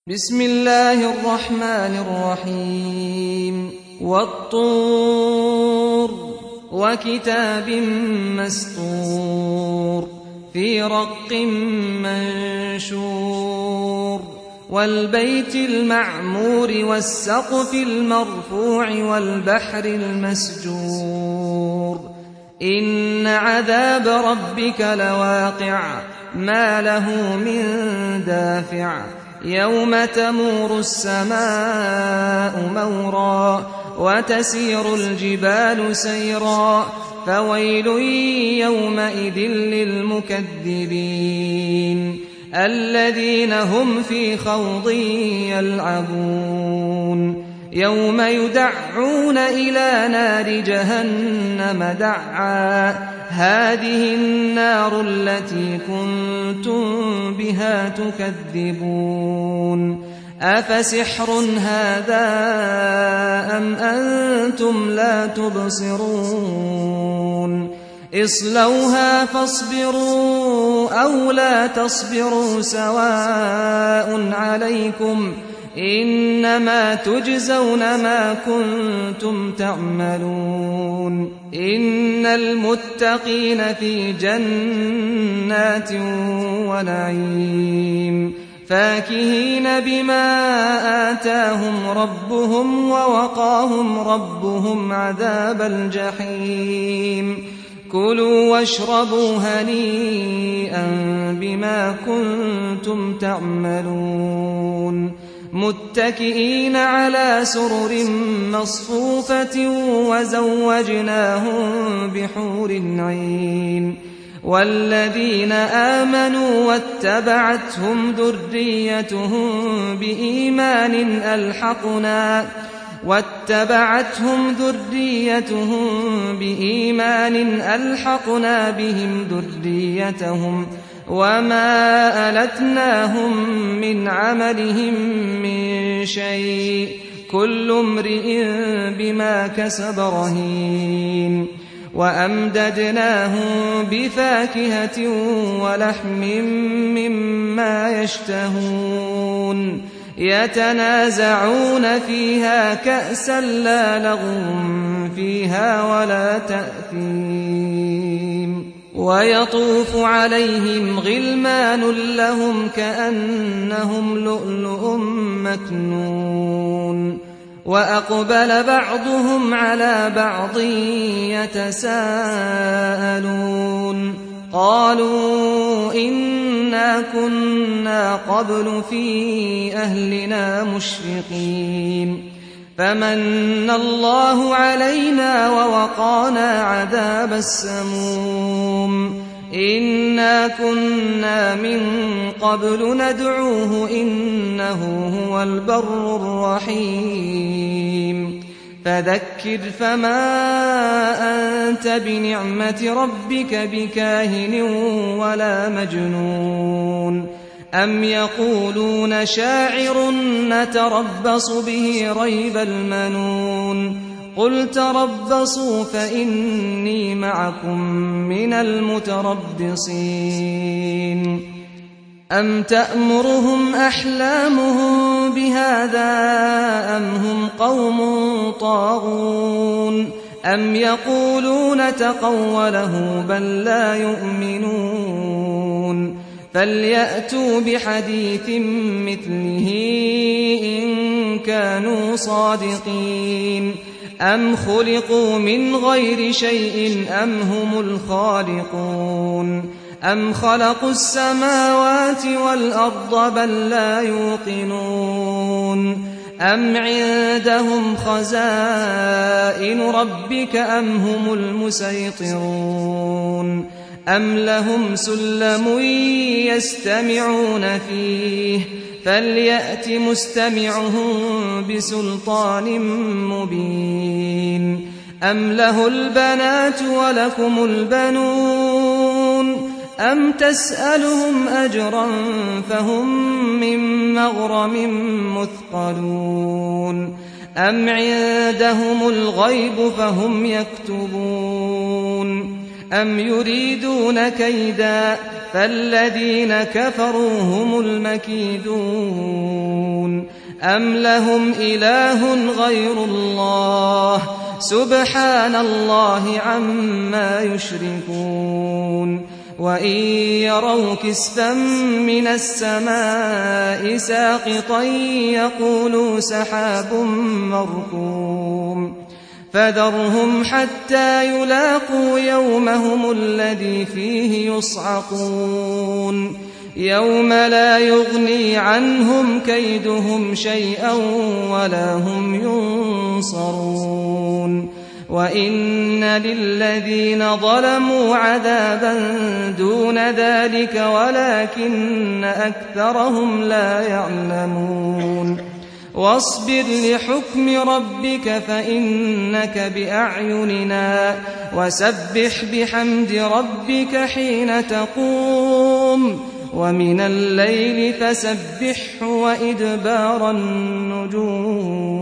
بسم الله الرحمن الرحيم والطور وكتاب مسطور في رق منشور والبيت المعمور والسقف المرفوع والبحر المسجور إن عذاب ربك لواقع ما له من دافع يوم تمور السماء مورا وتسير الجبال سيرا فويل يومئذ للمكذبين الذين هم في خوض يلعبون يوم يدعون إلى نار جهنم دعا هذه النار التي كنتم بها تكذبون أفسحر هذا أم أنتم لا تبصرون اصلوها فاصبروا أو لا تصبروا سواء عليكم إنما تجزون ما كنتم تعملون إن المتقين في جنات ونعيم فاكهين بما آتاهم ربهم ووقاهم ربهم عذاب الجحيم كلوا واشربوا هنيئا بما كنتم تعملون متكئين على سرر مصفوفة وزوجناهم بحور عين والذين آمنوا واتبعتهم ذريتهم بإيمان ألحقنا بهم ذريتهم وما ألتناهم من عملهم من شيء كل امرئ بما كسب رهين وأمددناهم بفاكهة ولحم مما يشتهون يتنازعون فيها كأسا لا لغو فيها ولا تأثيم ويطوف عليهم غلمان لهم كأنهم لؤلؤ مكنون وأقبل بعضهم على بعض يتساءلون قالوا إنا كنا قبل في أهلنا مشفقين فمن الله علينا ووقانا عذاب السموم إنا كنا من قبل ندعوه إنه هو البر الرحيم فذكر فما أنت بنعمة ربك بكاهن ولا مجنون أم يقولون شاعر نتربص به ريب المنون قل تربصوا فإني معكم من المتربصين أم تأمرهم أحلامهم بهذا أم هم قوم طاغون أم يقولون تقوله بل لا يؤمنون فليأتوا بحديث مثله إن كانوا صادقين أم خلقوا من غير شيء أم هم الخالقون أم خلقوا السماوات والأرض بل لا يوقنون أم عندهم خزائن ربك أم هم المسيطرون أم لهم سلم يستمعون فيه فليأت مستمعهم بسلطان مبين أم له البنات ولكم البنون أم تسألهم أجرا فهم من مغرم مثقلون أم عندهم الغيب فهم يكتبون أم يريدون كيدا فالذين كفروا هم المكيدون أم لهم إله غير الله سبحان الله عما يشركون وإن يروا كسفا من السماء ساقطا يقولوا سحاب مركوم فذرهم حتى يلاقوا يومهم الذي فيه يصعقون يوم لا يغني عنهم كيدهم شيئا ولا هم ينصرون وإن للذين ظلموا عذابا دون ذلك ولكن أكثرهم لا يعلمون واصبر لحكم ربك فإنك بأعيننا وسبح بحمد ربك حين تقوم ومن الليل فسبحه وإدبار النجوم